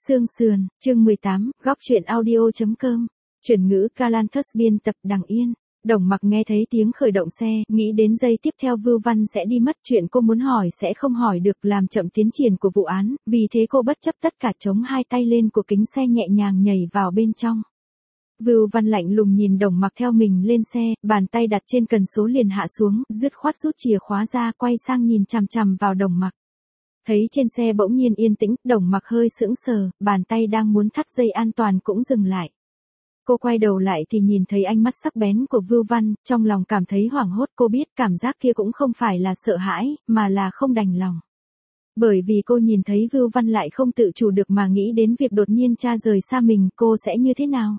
Xương sườn, chương 18, góc truyện audio.com. Chuyển ngữ Galanthus biên tập Đằng Yên. Đồng Mặc nghe thấy tiếng khởi động xe, nghĩ đến giây tiếp theo Vưu Văn sẽ đi mất, chuyện cô muốn hỏi sẽ không hỏi được, làm chậm tiến triển của vụ án, vì thế cô bất chấp tất cả chống hai tay lên của kính xe nhẹ nhàng nhảy vào bên trong. Vưu Văn lạnh lùng nhìn Đồng Mặc theo mình lên xe, bàn tay đặt trên cần số liền hạ xuống, dứt khoát rút chìa khóa ra, quay sang nhìn chằm chằm vào Đồng Mặc. Thấy trên xe bỗng nhiên yên tĩnh, Đồng Mặc hơi sững sờ, bàn tay đang muốn thắt dây an toàn cũng dừng lại. Cô quay đầu lại thì nhìn thấy ánh mắt sắc bén của Vưu Văn, trong lòng cảm thấy hoảng hốt, cô biết cảm giác kia cũng không phải là sợ hãi, mà là không đành lòng. Bởi vì cô nhìn thấy Vưu Văn lại không tự chủ được mà nghĩ đến việc đột nhiên cha rời xa mình, cô sẽ như thế nào?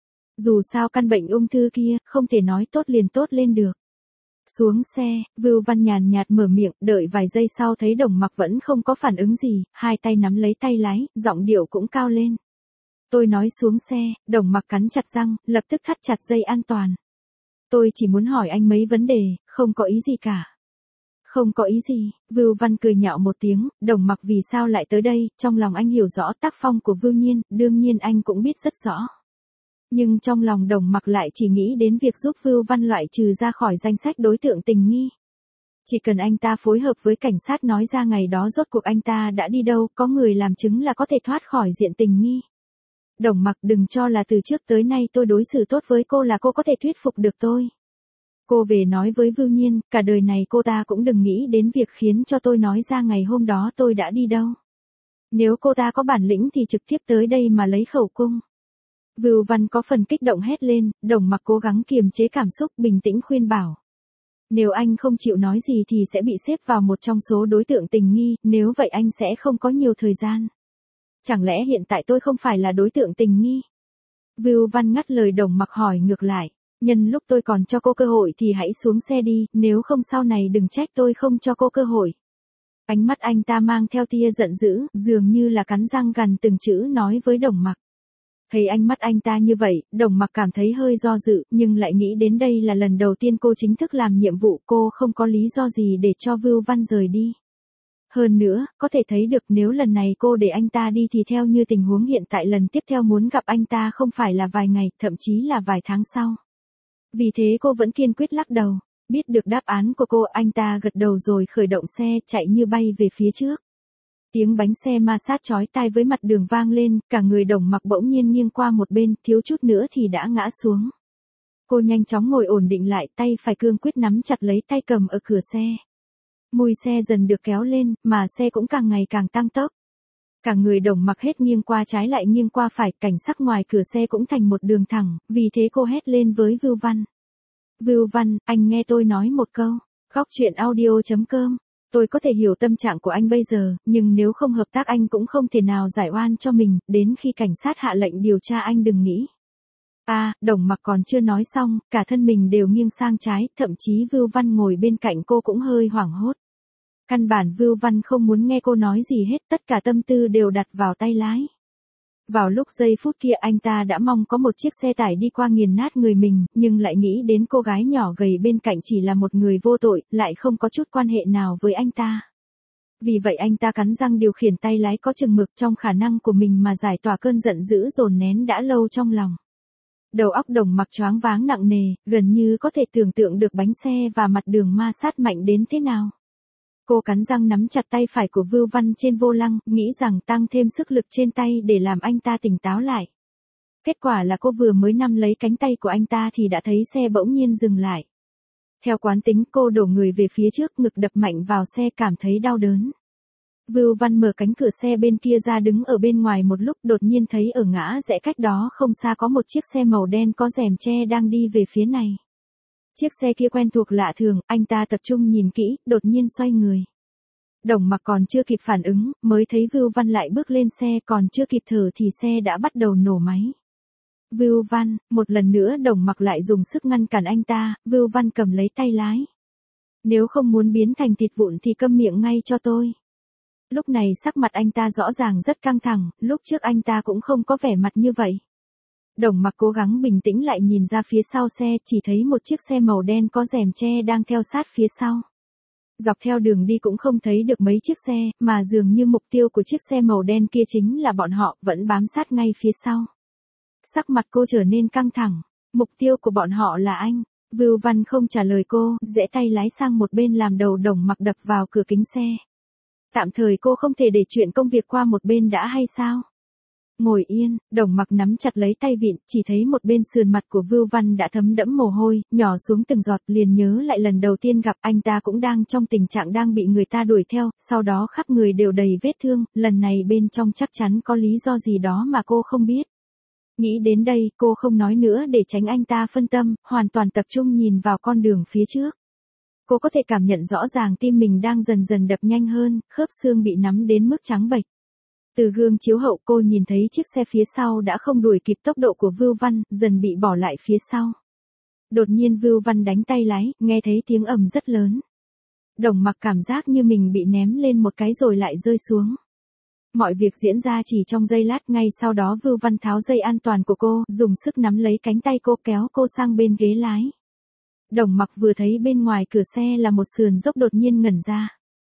Dù sao căn bệnh ung thư kia, không thể nói tốt liền tốt lên được. Xuống xe, Vưu Văn nhàn nhạt mở miệng, đợi vài giây sau thấy Đồng Mặc vẫn không có phản ứng gì, hai tay nắm lấy tay lái, giọng điệu cũng cao lên. Tôi nói xuống xe, Đồng Mặc cắn chặt răng, lập tức thắt chặt dây an toàn. Tôi chỉ muốn hỏi anh mấy vấn đề, không có ý gì cả. Không có ý gì, Vưu Văn cười nhạo một tiếng, Đồng Mặc vì sao lại tới đây, trong lòng anh hiểu rõ tác phong của Vưu Nhiên, đương nhiên anh cũng biết rất rõ. Nhưng trong lòng Đồng Mặc lại chỉ nghĩ đến việc giúp Vưu Văn loại trừ ra khỏi danh sách đối tượng tình nghi. Chỉ cần anh ta phối hợp với cảnh sát nói ra ngày đó rốt cuộc anh ta đã đi đâu, có người làm chứng là có thể thoát khỏi diện tình nghi. Đồng Mặc, đừng cho là từ trước tới nay tôi đối xử tốt với cô là cô có thể thuyết phục được tôi. Cô về nói với Vưu Nhiên, cả đời này cô ta cũng đừng nghĩ đến việc khiến cho tôi nói ra ngày hôm đó tôi đã đi đâu. Nếu cô ta có bản lĩnh thì trực tiếp tới đây mà lấy khẩu cung. Vưu Văn có phần kích động hét lên, Đồng Mặc cố gắng kiềm chế cảm xúc, bình tĩnh khuyên bảo. Nếu anh không chịu nói gì thì sẽ bị xếp vào một trong số đối tượng tình nghi, nếu vậy anh sẽ không có nhiều thời gian. Chẳng lẽ hiện tại tôi không phải là đối tượng tình nghi? Vưu Văn ngắt lời Đồng Mặc hỏi ngược lại, nhân lúc tôi còn cho cô cơ hội thì hãy xuống xe đi, nếu không sau này đừng trách tôi không cho cô cơ hội. Ánh mắt anh ta mang theo tia giận dữ, dường như là cắn răng gằn từng chữ nói với Đồng Mặc. Thấy ánh mắt anh ta như vậy, Đồng Mặc cảm thấy hơi do dự, nhưng lại nghĩ đến đây là lần đầu tiên cô chính thức làm nhiệm vụ, cô không có lý do gì để cho Vưu Văn rời đi. Hơn nữa, có thể thấy được nếu lần này cô để anh ta đi thì theo như tình huống hiện tại lần tiếp theo muốn gặp anh ta không phải là vài ngày, thậm chí là vài tháng sau. Vì thế cô vẫn kiên quyết lắc đầu. Biết được đáp án của cô, anh ta gật đầu rồi khởi động xe, chạy như bay về phía trước. Tiếng bánh xe ma sát chói tai với mặt đường vang lên, cả người Đồng Mặc bỗng nhiên nghiêng qua một bên, thiếu chút nữa thì đã ngã xuống. Cô nhanh chóng ngồi ổn định lại, tay phải cương quyết nắm chặt lấy tay cầm ở cửa xe. Mùi xe dần được kéo lên, mà xe cũng càng ngày càng tăng tốc. Cả người Đồng Mặc hết nghiêng qua trái lại nghiêng qua phải, cảnh sắc ngoài cửa xe cũng thành một đường thẳng, vì thế cô hét lên với Vưu Văn. Vưu Văn, anh nghe tôi nói một câu. Góc truyện audio.com. Tôi có thể hiểu tâm trạng của anh bây giờ, nhưng nếu không hợp tác anh cũng không thể nào giải oan cho mình, đến khi cảnh sát hạ lệnh điều tra anh đừng nghĩ. Đồng Mặc còn chưa nói xong, cả thân mình đều nghiêng sang trái, thậm chí Vưu Văn ngồi bên cạnh cô cũng hơi hoảng hốt. Căn bản Vưu Văn không muốn nghe cô nói gì hết, tất cả tâm tư đều đặt vào tay lái. Vào lúc giây phút kia anh ta đã mong có một chiếc xe tải đi qua nghiền nát người mình, nhưng lại nghĩ đến cô gái nhỏ gầy bên cạnh chỉ là một người vô tội, lại không có chút quan hệ nào với anh ta. Vì vậy anh ta cắn răng điều khiển tay lái có chừng mực trong khả năng của mình mà giải tỏa cơn giận dữ dồn nén đã lâu trong lòng. Đầu óc Đồng Mặc choáng váng nặng nề, gần như có thể tưởng tượng được bánh xe và mặt đường ma sát mạnh đến thế nào. Cô cắn răng nắm chặt tay phải của Vưu Văn trên vô lăng, nghĩ rằng tăng thêm sức lực trên tay để làm anh ta tỉnh táo lại. Kết quả là cô vừa mới nắm lấy cánh tay của anh ta thì đã thấy xe bỗng nhiên dừng lại. Theo quán tính cô đổ người về phía trước, ngực đập mạnh vào xe, cảm thấy đau đớn. Vưu Văn mở cánh cửa xe bên kia ra đứng ở bên ngoài một lúc, đột nhiên thấy ở ngã rẽ cách đó không xa có một chiếc xe màu đen có rèm che đang đi về phía này. Chiếc xe kia quen thuộc lạ thường, anh ta tập trung nhìn kỹ, đột nhiên xoay người. Đồng Mặc còn chưa kịp phản ứng, mới thấy Vưu Văn lại bước lên xe, còn chưa kịp thở thì xe đã bắt đầu nổ máy. Vưu Văn, một lần nữa Đồng Mặc lại dùng sức ngăn cản anh ta, Vưu Văn cầm lấy tay lái. Nếu không muốn biến thành thịt vụn thì câm miệng ngay cho tôi. Lúc này sắc mặt anh ta rõ ràng rất căng thẳng, lúc trước anh ta cũng không có vẻ mặt như vậy. Đồng Mặc cố gắng bình tĩnh lại nhìn ra phía sau xe, chỉ thấy một chiếc xe màu đen có rèm che đang theo sát phía sau. Dọc theo đường đi cũng không thấy được mấy chiếc xe, mà dường như mục tiêu của chiếc xe màu đen kia chính là bọn họ, vẫn bám sát ngay phía sau. Sắc mặt cô trở nên căng thẳng. Mục tiêu của bọn họ là anh. Vưu Văn không trả lời cô, giãy tay lái sang một bên làm đầu Đồng Mặc đập vào cửa kính xe. Tạm thời cô không thể để chuyện công việc qua một bên đã hay sao? Ngồi yên, Đồng Mặc nắm chặt lấy tay vịn, chỉ thấy một bên sườn mặt của Vưu Văn đã thấm đẫm mồ hôi, nhỏ xuống từng giọt, liền nhớ lại lần đầu tiên gặp anh ta cũng đang trong tình trạng đang bị người ta đuổi theo, sau đó khắp người đều đầy vết thương, lần này bên trong chắc chắn có lý do gì đó mà cô không biết. Nghĩ đến đây, cô không nói nữa để tránh anh ta phân tâm, hoàn toàn tập trung nhìn vào con đường phía trước. Cô có thể cảm nhận rõ ràng tim mình đang dần dần đập nhanh hơn, khớp xương bị nắm đến mức trắng bệch. Từ gương chiếu hậu cô nhìn thấy chiếc xe phía sau đã không đuổi kịp tốc độ của Vưu Văn, dần bị bỏ lại phía sau. Đột nhiên Vưu Văn đánh tay lái, nghe thấy tiếng ầm rất lớn. Đồng Mặc cảm giác như mình bị ném lên một cái rồi lại rơi xuống. Mọi việc diễn ra chỉ trong giây lát, ngay sau đó Vưu Văn tháo dây an toàn của cô, dùng sức nắm lấy cánh tay cô kéo cô sang bên ghế lái. Đồng Mặc vừa thấy bên ngoài cửa xe là một sườn dốc đột nhiên ngẩn ra.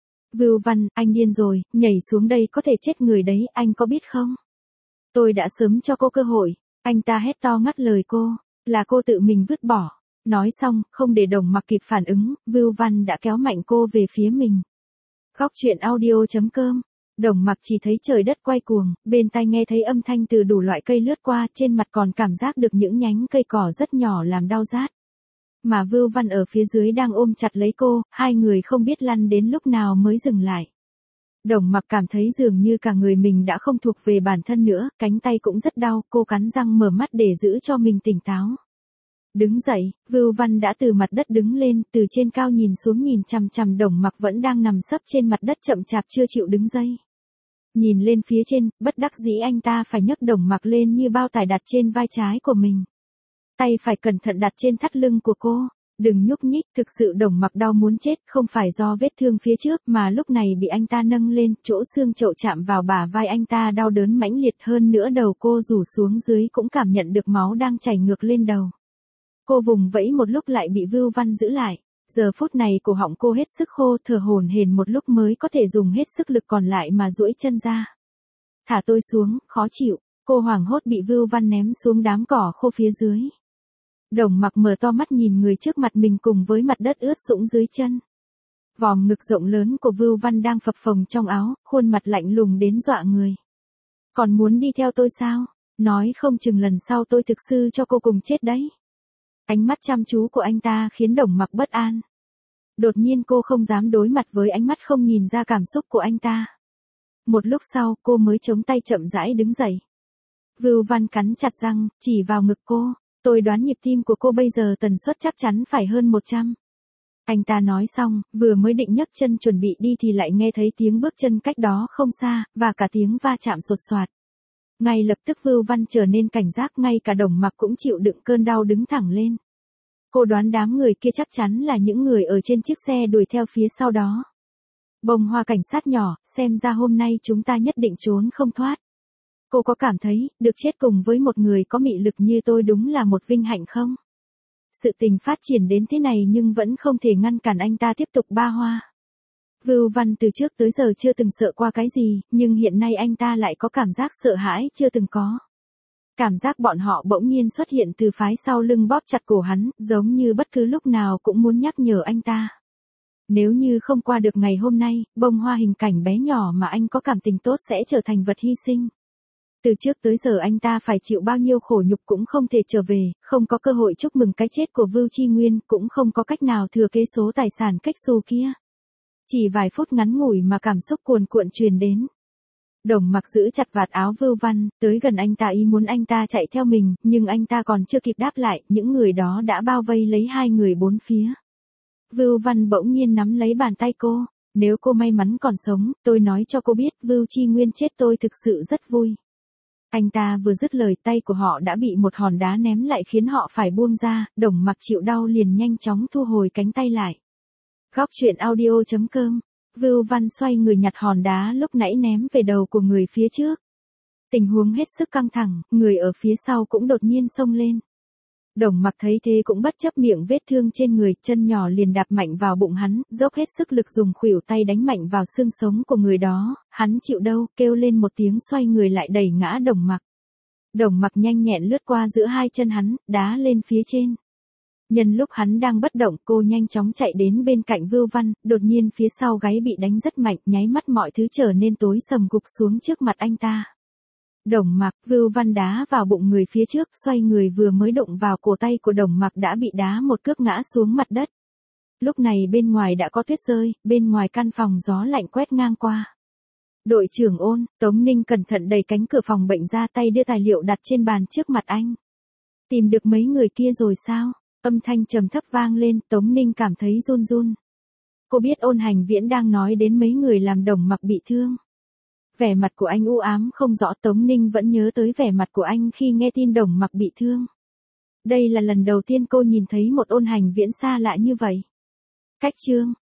Vưu Văn, anh điên rồi, nhảy xuống đây có thể chết người đấy, anh có biết không? Tôi đã sớm cho cô cơ hội. Anh ta hét to ngắt lời cô, là cô tự mình vứt bỏ. Nói xong, không để Đồng Mặc kịp phản ứng, Vưu Văn đã kéo mạnh cô về phía mình. Góc truyện audio.com. Đồng Mặc chỉ thấy trời đất quay cuồng, bên tai nghe thấy âm thanh từ đủ loại cây lướt qua, trên mặt còn cảm giác được những nhánh cây cỏ rất nhỏ làm đau rát. Mà Vưu Văn ở phía dưới đang ôm chặt lấy cô, hai người không biết lăn đến lúc nào mới dừng lại. Đồng Mặc cảm thấy dường như cả người mình đã không thuộc về bản thân nữa, cánh tay cũng rất đau, cô cắn răng mở mắt để giữ cho mình tỉnh táo. Đứng dậy, Vưu Văn đã từ mặt đất đứng lên, từ trên cao nhìn xuống nhìn chằm chằm Đồng Mặc vẫn đang nằm sấp trên mặt đất chậm chạp chưa chịu đứng dậy. Nhìn lên phía trên, bất đắc dĩ anh ta phải nhấc Đồng Mặc lên như bao tải đặt trên vai trái của mình. Tay phải cẩn thận đặt trên thắt lưng của cô. Đừng nhúc nhích, thực sự Đồng Mặc đau muốn chết, không phải do vết thương phía trước mà lúc này bị anh ta nâng lên, chỗ xương chậu chạm vào bả vai anh ta đau đớn mãnh liệt hơn nữa, đầu cô rủ xuống dưới cũng cảm nhận được máu đang chảy ngược lên đầu. Cô vùng vẫy một lúc lại bị Vưu Văn giữ lại. Giờ phút này cổ họng cô hết sức khô, thở hổn hển một lúc mới có thể dùng hết sức lực còn lại mà duỗi chân ra. Thả tôi xuống, khó chịu. Cô hoảng hốt bị Vưu Văn ném xuống đám cỏ khô phía dưới. Đồng Mặc mở to mắt nhìn người trước mặt mình cùng với mặt đất ướt sũng dưới chân. Vòm ngực rộng lớn của Vưu Văn đang phập phồng trong áo, khuôn mặt lạnh lùng đến dọa người. Còn muốn đi theo tôi sao? Nói không chừng lần sau tôi thực sự cho cô cùng chết đấy. Ánh mắt chăm chú của anh ta khiến Đồng Mặc bất an. Đột nhiên cô không dám đối mặt với ánh mắt không nhìn ra cảm xúc của anh ta. Một lúc sau cô mới chống tay chậm rãi đứng dậy. Vưu Văn cắn chặt răng, chỉ vào ngực cô. Tôi đoán nhịp tim của cô bây giờ tần suất chắc chắn phải hơn 100. Anh ta nói xong, vừa mới định nhấc chân chuẩn bị đi thì lại nghe thấy tiếng bước chân cách đó không xa, và cả tiếng va chạm sột soạt. Ngay lập tức Vưu Văn trở nên cảnh giác, ngay cả Đồng Mặc cũng chịu đựng cơn đau đứng thẳng lên. Cô đoán đám người kia chắc chắn là những người ở trên chiếc xe đuổi theo phía sau đó. Bông hoa cảnh sát nhỏ, xem ra hôm nay chúng ta nhất định trốn không thoát. Cô có cảm thấy, được chết cùng với một người có mị lực như tôi đúng là một vinh hạnh không? Sự tình phát triển đến thế này nhưng vẫn không thể ngăn cản anh ta tiếp tục ba hoa. Vưu Văn từ trước tới giờ chưa từng sợ qua cái gì, nhưng hiện nay anh ta lại có cảm giác sợ hãi chưa từng có. Cảm giác bọn họ bỗng nhiên xuất hiện từ phái sau lưng bóp chặt cổ hắn, giống như bất cứ lúc nào cũng muốn nhắc nhở anh ta. Nếu như không qua được ngày hôm nay, bông hoa hình cảnh bé nhỏ mà anh có cảm tình tốt sẽ trở thành vật hy sinh. Từ trước tới giờ anh ta phải chịu bao nhiêu khổ nhục cũng không thể trở về, không có cơ hội chúc mừng cái chết của Vưu Chi Nguyên, cũng không có cách nào thừa kế số tài sản cách xù kia. Chỉ vài phút ngắn ngủi mà cảm xúc cuồn cuộn truyền đến. Đồng Mặc giữ chặt vạt áo Vưu Văn, tới gần anh ta ý muốn anh ta chạy theo mình, nhưng anh ta còn chưa kịp đáp lại, những người đó đã bao vây lấy hai người bốn phía. Vưu Văn bỗng nhiên nắm lấy bàn tay cô, nếu cô may mắn còn sống, tôi nói cho cô biết Vưu Chi Nguyên chết tôi thực sự rất vui. Anh ta vừa dứt lời tay của họ đã bị một hòn đá ném lại khiến họ phải buông ra, Đồng Mặc chịu đau liền nhanh chóng thu hồi cánh tay lại. Góc truyện audio.com. Vưu Văn xoay người nhặt hòn đá lúc nãy ném về đầu của người phía trước. Tình huống hết sức căng thẳng, người ở phía sau cũng đột nhiên xông lên. Đồng Mặc thấy thế cũng bất chấp miệng vết thương trên người, chân nhỏ liền đạp mạnh vào bụng hắn, dốc hết sức lực dùng khuỷu tay đánh mạnh vào xương sống của người đó, hắn chịu đâu, kêu lên một tiếng xoay người lại đẩy ngã Đồng Mặc. Đồng Mặc nhanh nhẹn lướt qua giữa hai chân hắn, đá lên phía trên. Nhân lúc hắn đang bất động, cô nhanh chóng chạy đến bên cạnh Vưu Văn, đột nhiên phía sau gáy bị đánh rất mạnh, nháy mắt mọi thứ trở nên tối sầm, gục xuống trước mặt anh ta. Đồng Mặc, Vưu Văn đá vào bụng người phía trước, xoay người vừa mới đụng vào cổ tay của Đồng Mặc đã bị đá một cước ngã xuống mặt đất. Lúc này bên ngoài đã có tuyết rơi, bên ngoài căn phòng gió lạnh quét ngang qua. Đội trưởng Ôn, Tống Ninh cẩn thận đẩy cánh cửa phòng bệnh ra, tay đưa tài liệu đặt trên bàn trước mặt anh. Tìm được mấy người kia rồi sao? Âm thanh trầm thấp vang lên, Tống Ninh cảm thấy run run. Cô biết Ôn Hành Viễn đang nói đến mấy người làm Đồng Mặc bị thương. Vẻ mặt của anh u ám không rõ, Tống Ninh vẫn nhớ tới vẻ mặt của anh khi nghe tin Đồng Mặc bị thương. Đây là lần đầu tiên cô nhìn thấy một Ôn Hành Viễn xa lạ như vậy. Cách chương